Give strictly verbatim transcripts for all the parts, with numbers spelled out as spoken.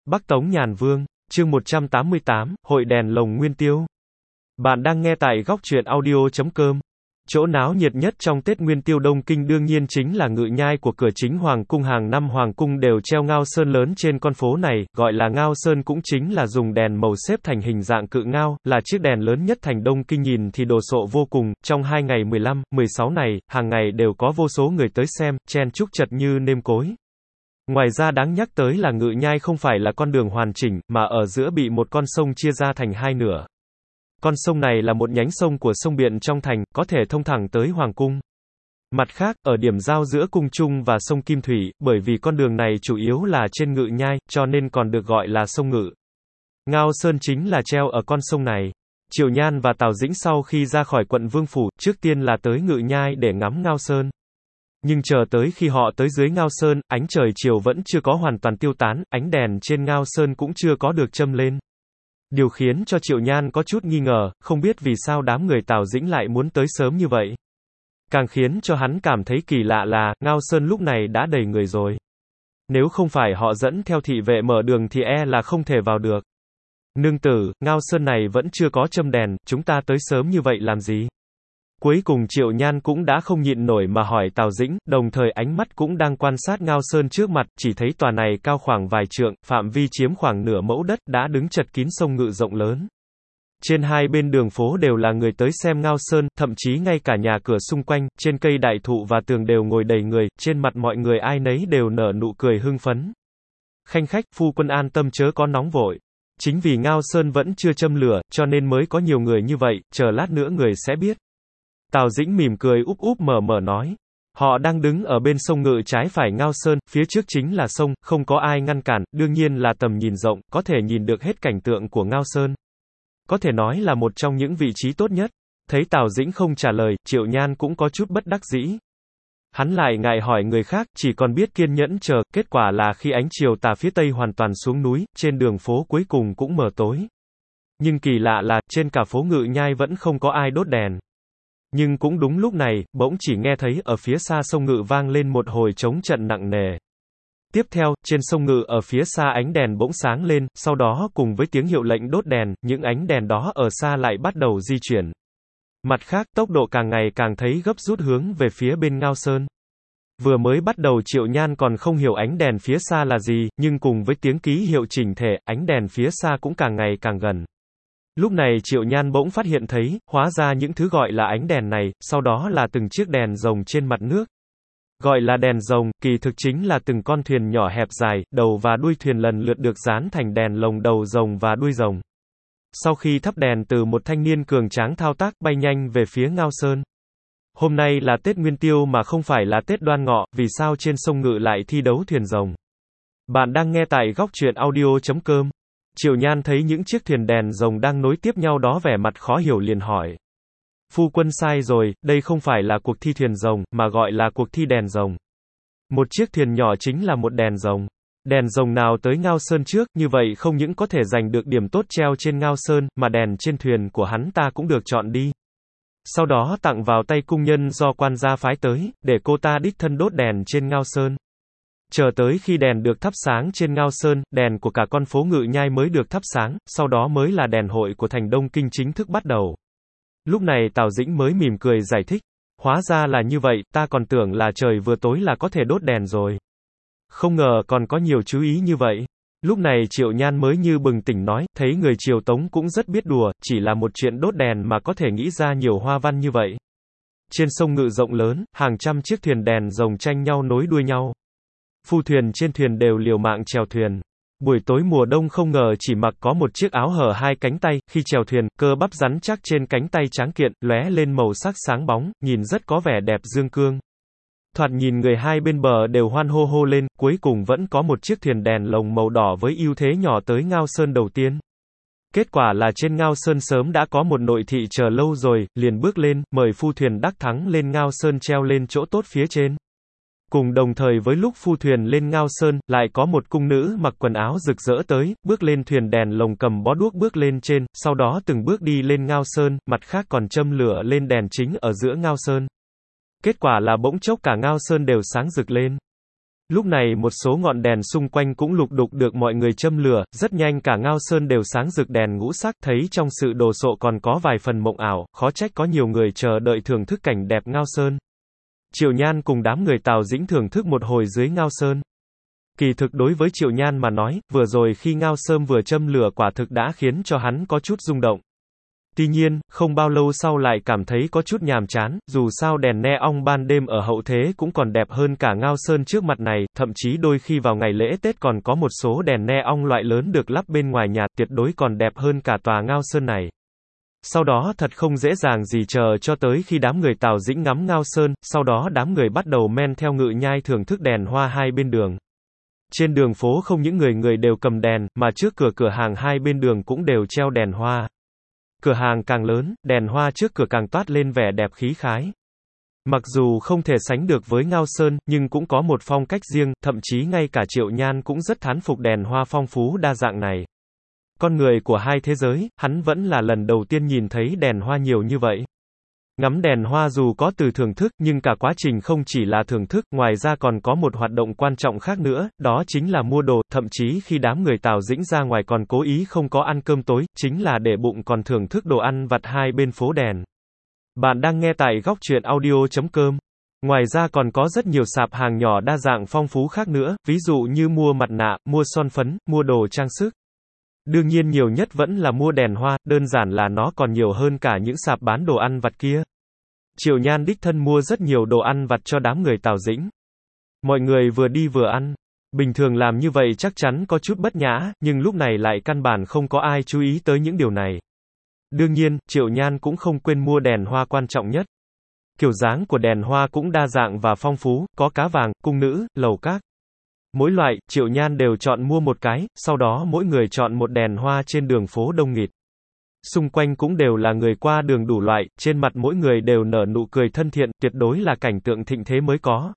Bắc Tống Nhàn Vương, chương một trăm tám mươi tám, Hội đèn lồng Nguyên Tiêu. Bạn đang nghe tại góc truyện audio chấm com. Chỗ náo nhiệt nhất trong Tết Nguyên Tiêu Đông Kinh đương nhiên chính là ngự nhai của cửa chính Hoàng cung. Hàng năm Hoàng cung đều treo ngao sơn lớn trên con phố này, gọi là ngao sơn cũng chính là dùng đèn màu xếp thành hình dạng cự ngao, là chiếc đèn lớn nhất thành Đông Kinh, nhìn thì đồ sộ vô cùng. Trong hai ngày mười lăm, mười sáu này, hàng ngày đều có vô số người tới xem, chen chúc chật như nêm cối. Ngoài ra đáng nhắc tới là ngự nhai không phải là con đường hoàn chỉnh, mà ở giữa bị một con sông chia ra thành hai nửa. Con sông này là một nhánh sông của sông Biện trong thành, có thể thông thẳng tới Hoàng cung. Mặt khác, ở điểm giao giữa cung Trung và sông Kim Thủy, bởi vì con đường này chủ yếu là trên ngự nhai, cho nên còn được gọi là sông Ngự. Ngao Sơn chính là treo ở con sông này. Triệu Nhan và Tào Dĩnh sau khi ra khỏi quận Vương Phủ, trước tiên là tới ngự nhai để ngắm Ngao Sơn. Nhưng chờ tới khi họ tới dưới Ngao Sơn, ánh trời chiều vẫn chưa có hoàn toàn tiêu tán, ánh đèn trên Ngao Sơn cũng chưa có được châm lên. Điều khiến cho Triệu Nhan có chút nghi ngờ, không biết vì sao đám người Tào Dĩnh lại muốn tới sớm như vậy. Càng khiến cho hắn cảm thấy kỳ lạ là, Ngao Sơn lúc này đã đầy người rồi. Nếu không phải họ dẫn theo thị vệ mở đường thì e là không thể vào được. Nương tử, Ngao Sơn này vẫn chưa có châm đèn, chúng ta tới sớm như vậy làm gì? Cuối cùng Triệu Nhan cũng đã không nhịn nổi mà hỏi Tào Dĩnh, đồng thời ánh mắt cũng đang quan sát Ngao Sơn trước mặt, chỉ thấy tòa này cao khoảng vài trượng, phạm vi chiếm khoảng nửa mẫu đất, đã đứng chật kín sông Ngự rộng lớn. Trên hai bên đường phố đều là người tới xem Ngao Sơn, thậm chí ngay cả nhà cửa xung quanh, trên cây đại thụ và tường đều ngồi đầy người, trên mặt mọi người ai nấy đều nở nụ cười hưng phấn. Khanh khách, phu quân an tâm chớ có nóng vội. Chính vì Ngao Sơn vẫn chưa châm lửa, cho nên mới có nhiều người như vậy, chờ lát nữa người sẽ biết. Tào Dĩnh mỉm cười úp úp mở mở nói. Họ đang đứng ở bên sông Ngự trái phải Ngao Sơn, phía trước chính là sông, không có ai ngăn cản, đương nhiên là tầm nhìn rộng, có thể nhìn được hết cảnh tượng của Ngao Sơn. Có thể nói là một trong những vị trí tốt nhất. Thấy Tào Dĩnh không trả lời, Triệu Nhan cũng có chút bất đắc dĩ. Hắn lại ngại hỏi người khác, chỉ còn biết kiên nhẫn chờ, kết quả là khi ánh chiều tà phía tây hoàn toàn xuống núi, trên đường phố cuối cùng cũng mờ tối. Nhưng kỳ lạ là, trên cả phố Ngự nhai vẫn không có ai đốt đèn. Nhưng cũng đúng lúc này, bỗng chỉ nghe thấy ở phía xa sông Ngự vang lên một hồi trống trận nặng nề. Tiếp theo, trên sông Ngự ở phía xa ánh đèn bỗng sáng lên, sau đó cùng với tiếng hiệu lệnh đốt đèn, những ánh đèn đó ở xa lại bắt đầu di chuyển. Mặt khác, tốc độ càng ngày càng thấy gấp rút hướng về phía bên Ngao Sơn. Vừa mới bắt đầu Triệu Nhan còn không hiểu ánh đèn phía xa là gì, nhưng cùng với tiếng ký hiệu chỉnh thể, ánh đèn phía xa cũng càng ngày càng gần. Lúc này Triệu Nhan bỗng phát hiện thấy, hóa ra những thứ gọi là ánh đèn này, sau đó là từng chiếc đèn rồng trên mặt nước. Gọi là đèn rồng, kỳ thực chính là từng con thuyền nhỏ hẹp dài, đầu và đuôi thuyền lần lượt được dán thành đèn lồng đầu rồng và đuôi rồng. Sau khi thắp đèn từ một thanh niên cường tráng thao tác bay nhanh về phía Ngao Sơn. Hôm nay là Tết Nguyên Tiêu mà không phải là Tết Đoan Ngọ, vì sao trên sông Ngự lại thi đấu thuyền rồng? Bạn đang nghe tại góc truyện audio chấm com. Triệu Nhan thấy những chiếc thuyền đèn rồng đang nối tiếp nhau đó vẻ mặt khó hiểu liền hỏi. Phu quân sai rồi, đây không phải là cuộc thi thuyền rồng, mà gọi là cuộc thi đèn rồng. Một chiếc thuyền nhỏ chính là một đèn rồng. Đèn rồng nào tới Ngao Sơn trước, như vậy không những có thể giành được điểm tốt treo trên Ngao Sơn, mà đèn trên thuyền của hắn ta cũng được chọn đi. Sau đó tặng vào tay cung nhân do quan gia phái tới, để cô ta đích thân đốt đèn trên Ngao Sơn. Chờ tới khi đèn được thắp sáng trên Ngao Sơn, đèn của cả con phố Ngự nhai mới được thắp sáng, sau đó mới là đèn hội của thành Đông Kinh chính thức bắt đầu. Lúc này Tào Dĩnh mới mỉm cười giải thích. Hóa ra là như vậy, ta còn tưởng là trời vừa tối là có thể đốt đèn rồi. Không ngờ còn có nhiều chú ý như vậy. Lúc này Triệu Nhan mới như bừng tỉnh nói, thấy người Triều Tống cũng rất biết đùa, chỉ là một chuyện đốt đèn mà có thể nghĩ ra nhiều hoa văn như vậy. Trên sông Ngự rộng lớn, hàng trăm chiếc thuyền đèn rồng tranh nhau nối đuôi nhau. Phu thuyền trên thuyền đều liều mạng chèo thuyền. Buổi tối mùa đông không ngờ chỉ mặc có một chiếc áo hở hai cánh tay, khi chèo thuyền, cơ bắp rắn chắc trên cánh tay tráng kiện, lóe lên màu sắc sáng bóng, nhìn rất có vẻ đẹp dương cương. Thoạt nhìn người hai bên bờ đều hoan hô hô lên, cuối cùng vẫn có một chiếc thuyền đèn lồng màu đỏ với ưu thế nhỏ tới Ngao Sơn đầu tiên. Kết quả là trên Ngao Sơn sớm đã có một nội thị chờ lâu rồi, liền bước lên, mời phu thuyền đắc thắng lên Ngao Sơn treo lên chỗ tốt phía trên. Cùng đồng thời với lúc phu thuyền lên Ngao Sơn, lại có một cung nữ mặc quần áo rực rỡ tới, bước lên thuyền đèn lồng cầm bó đuốc bước lên trên, sau đó từng bước đi lên Ngao Sơn, mặt khác còn châm lửa lên đèn chính ở giữa Ngao Sơn. Kết quả là bỗng chốc cả Ngao Sơn đều sáng rực lên. Lúc này một số ngọn đèn xung quanh cũng lục đục được mọi người châm lửa, rất nhanh cả Ngao Sơn đều sáng rực đèn ngũ sắc, thấy trong sự đồ sộ còn có vài phần mộng ảo, khó trách có nhiều người chờ đợi thưởng thức cảnh đẹp Ngao Sơn. Triệu Nhan cùng đám người Tào Dĩnh thưởng thức một hồi dưới Ngao Sơn. Kỳ thực đối với Triệu Nhan mà nói, vừa rồi khi Ngao Sơn vừa châm lửa quả thực đã khiến cho hắn có chút rung động. Tuy nhiên, không bao lâu sau lại cảm thấy có chút nhàm chán, dù sao đèn neon ban đêm ở hậu thế cũng còn đẹp hơn cả Ngao Sơn trước mặt này, thậm chí đôi khi vào ngày lễ Tết còn có một số đèn neon loại lớn được lắp bên ngoài nhà, tuyệt đối còn đẹp hơn cả tòa Ngao Sơn này. Sau đó thật không dễ dàng gì chờ cho tới khi đám người Tào Dĩnh ngắm Ngao Sơn, sau đó đám người bắt đầu men theo Ngự Nhai thưởng thức đèn hoa hai bên đường. Trên đường phố không những người người đều cầm đèn, mà trước cửa cửa hàng hai bên đường cũng đều treo đèn hoa. Cửa hàng càng lớn, đèn hoa trước cửa càng toát lên vẻ đẹp khí khái. Mặc dù không thể sánh được với Ngao Sơn, nhưng cũng có một phong cách riêng, thậm chí ngay cả Triệu Nhan cũng rất thán phục đèn hoa phong phú đa dạng này. Con người của hai thế giới, hắn vẫn là lần đầu tiên nhìn thấy đèn hoa nhiều như vậy. Ngắm đèn hoa dù có từ thưởng thức, nhưng cả quá trình không chỉ là thưởng thức, ngoài ra còn có một hoạt động quan trọng khác nữa, đó chính là mua đồ, thậm chí khi đám người Tào Dĩnh ra ngoài còn cố ý không có ăn cơm tối, chính là để bụng còn thưởng thức đồ ăn vặt hai bên phố đèn. Bạn đang nghe tại góc truyện audio chấm com. Ngoài ra còn có rất nhiều sạp hàng nhỏ đa dạng phong phú khác nữa, ví dụ như mua mặt nạ, mua son phấn, mua đồ trang sức. Đương nhiên nhiều nhất vẫn là mua đèn hoa, đơn giản là nó còn nhiều hơn cả những sạp bán đồ ăn vặt kia. Triệu Nhan đích thân mua rất nhiều đồ ăn vặt cho đám người Tào Dĩnh. Mọi người vừa đi vừa ăn. Bình thường làm như vậy chắc chắn có chút bất nhã, nhưng lúc này lại căn bản không có ai chú ý tới những điều này. Đương nhiên, Triệu Nhan cũng không quên mua đèn hoa quan trọng nhất. Kiểu dáng của đèn hoa cũng đa dạng và phong phú, có cá vàng, cung nữ, lầu các. Mỗi loại, Triệu Nhan đều chọn mua một cái, sau đó mỗi người chọn một đèn hoa trên đường phố đông nghịt. Xung quanh cũng đều là người qua đường đủ loại, trên mặt mỗi người đều nở nụ cười thân thiện, tuyệt đối là cảnh tượng thịnh thế mới có.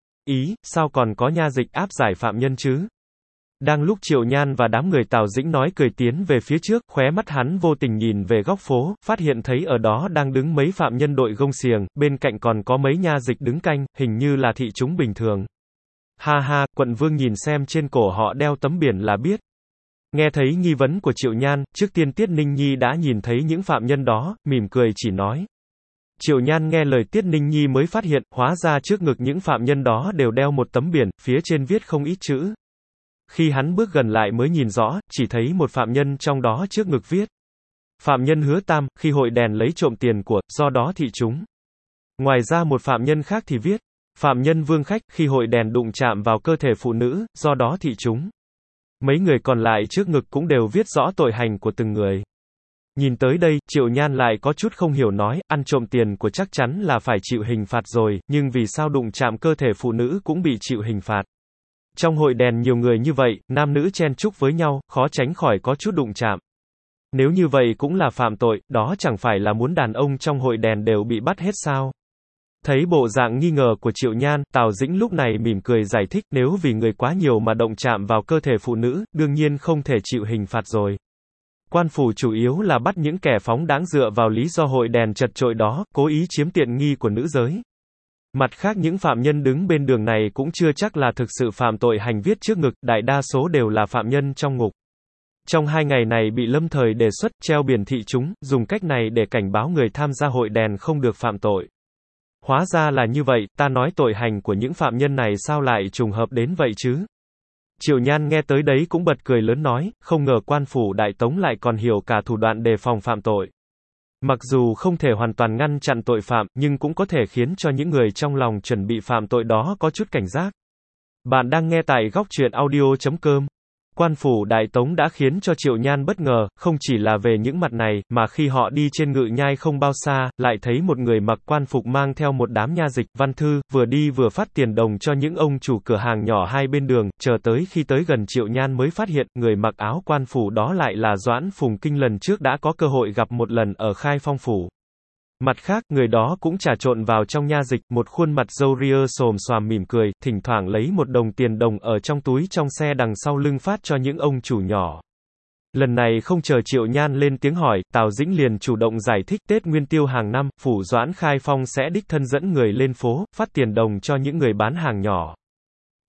Ý, sao còn có nha dịch áp giải phạm nhân chứ? Đang lúc Triệu Nhan và đám người Tào Dĩnh nói cười tiến về phía trước, khóe mắt hắn vô tình nhìn về góc phố, phát hiện thấy ở đó đang đứng mấy phạm nhân đội gông xiềng, bên cạnh còn có mấy nha dịch đứng canh, hình như là thị chúng bình thường. Ha ha, quận vương nhìn xem trên cổ họ đeo tấm biển là biết. Nghe thấy nghi vấn của Triệu Nhan, trước tiên Tiết Ninh Nhi đã nhìn thấy những phạm nhân đó, mỉm cười chỉ nói. Triệu Nhan nghe lời Tiết Ninh Nhi mới phát hiện, hóa ra trước ngực những phạm nhân đó đều đeo một tấm biển, phía trên viết không ít chữ. Khi hắn bước gần lại mới nhìn rõ, chỉ thấy một phạm nhân trong đó trước ngực viết. Phạm nhân Hứa Tam, khi hội đèn lấy trộm tiền của, do đó thị chúng. Ngoài ra một phạm nhân khác thì viết. Phạm nhân Vương Khách, khi hội đèn đụng chạm vào cơ thể phụ nữ, do đó thị chúng. Mấy người còn lại trước ngực cũng đều viết rõ tội hành của từng người. Nhìn tới đây, Triệu Nhan lại có chút không hiểu nói, ăn trộm tiền của chắc chắn là phải chịu hình phạt rồi, nhưng vì sao đụng chạm cơ thể phụ nữ cũng bị chịu hình phạt. Trong hội đèn nhiều người như vậy, nam nữ chen chúc với nhau, khó tránh khỏi có chút đụng chạm. Nếu như vậy cũng là phạm tội, đó chẳng phải là muốn đàn ông trong hội đèn đều bị bắt hết sao? Thấy bộ dạng nghi ngờ của Triệu Nhan, Tào Dĩnh lúc này mỉm cười giải thích, nếu vì người quá nhiều mà động chạm vào cơ thể phụ nữ, đương nhiên không thể chịu hình phạt rồi. Quan phủ chủ yếu là bắt những kẻ phóng đãng dựa vào lý do hội đèn chật chội đó, cố ý chiếm tiện nghi của nữ giới. Mặt khác những phạm nhân đứng bên đường này cũng chưa chắc là thực sự phạm tội hành viết trước ngực, đại đa số đều là phạm nhân trong ngục. Trong hai ngày này bị lâm thời đề xuất, treo biển thị chúng, dùng cách này để cảnh báo người tham gia hội đèn không được phạm tội. Hóa ra là như vậy, ta nói tội hành của những phạm nhân này sao lại trùng hợp đến vậy chứ? Triệu Nhan nghe tới đấy cũng bật cười lớn nói, không ngờ quan phủ Đại Tống lại còn hiểu cả thủ đoạn đề phòng phạm tội. Mặc dù không thể hoàn toàn ngăn chặn tội phạm, nhưng cũng có thể khiến cho những người trong lòng chuẩn bị phạm tội đó có chút cảnh giác. Bạn đang nghe tại góc truyện audio chấm com. Quan phủ Đại Tống đã khiến cho Triệu Nhan bất ngờ, không chỉ là về những mặt này, mà khi họ đi trên Ngự Nhai không bao xa, lại thấy một người mặc quan phục mang theo một đám nha dịch, văn thư, vừa đi vừa phát tiền đồng cho những ông chủ cửa hàng nhỏ hai bên đường, chờ tới khi tới gần Triệu Nhan mới phát hiện, người mặc áo quan phủ đó lại là Doãn Phùng Kinh lần trước đã có cơ hội gặp một lần ở Khai Phong phủ. Mặt khác, người đó cũng trà trộn vào trong nha dịch, một khuôn mặt râu ria xồm xoàm mỉm cười, thỉnh thoảng lấy một đồng tiền đồng ở trong túi trong xe đằng sau lưng phát cho những ông chủ nhỏ. Lần này không chờ Triệu Nhan lên tiếng hỏi, Tào Dĩnh liền chủ động giải thích Tết Nguyên Tiêu hàng năm, phủ Doãn Khai Phong sẽ đích thân dẫn người lên phố, phát tiền đồng cho những người bán hàng nhỏ.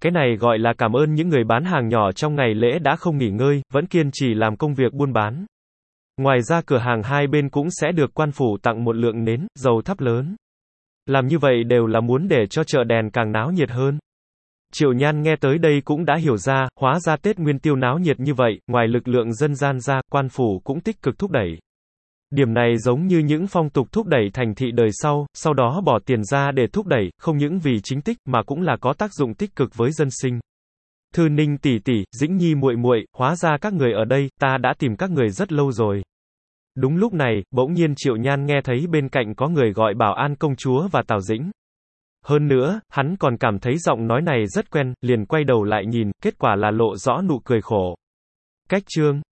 Cái này gọi là cảm ơn những người bán hàng nhỏ trong ngày lễ đã không nghỉ ngơi, vẫn kiên trì làm công việc buôn bán. Ngoài ra cửa hàng hai bên cũng sẽ được quan phủ tặng một lượng nến, dầu thắp lớn. Làm như vậy đều là muốn để cho chợ đèn càng náo nhiệt hơn. Triệu Nhan nghe tới đây cũng đã hiểu ra, hóa ra Tết Nguyên Tiêu náo nhiệt như vậy, ngoài lực lượng dân gian ra, quan phủ cũng tích cực thúc đẩy. Điểm này giống như những phong tục thúc đẩy thành thị đời sau, sau đó bỏ tiền ra để thúc đẩy, không những vì chính tích mà cũng là có tác dụng tích cực với dân sinh. Thư Ninh tỷ tỷ, Dĩnh Nhi muội muội, hóa ra các người ở đây, ta đã tìm các người rất lâu rồi. Đúng lúc này, bỗng nhiên Triệu Nhan nghe thấy bên cạnh có người gọi Bảo An công chúa và Tào Dĩnh. Hơn nữa, hắn còn cảm thấy giọng nói này rất quen, liền quay đầu lại nhìn, kết quả là lộ rõ nụ cười khổ. Cách chương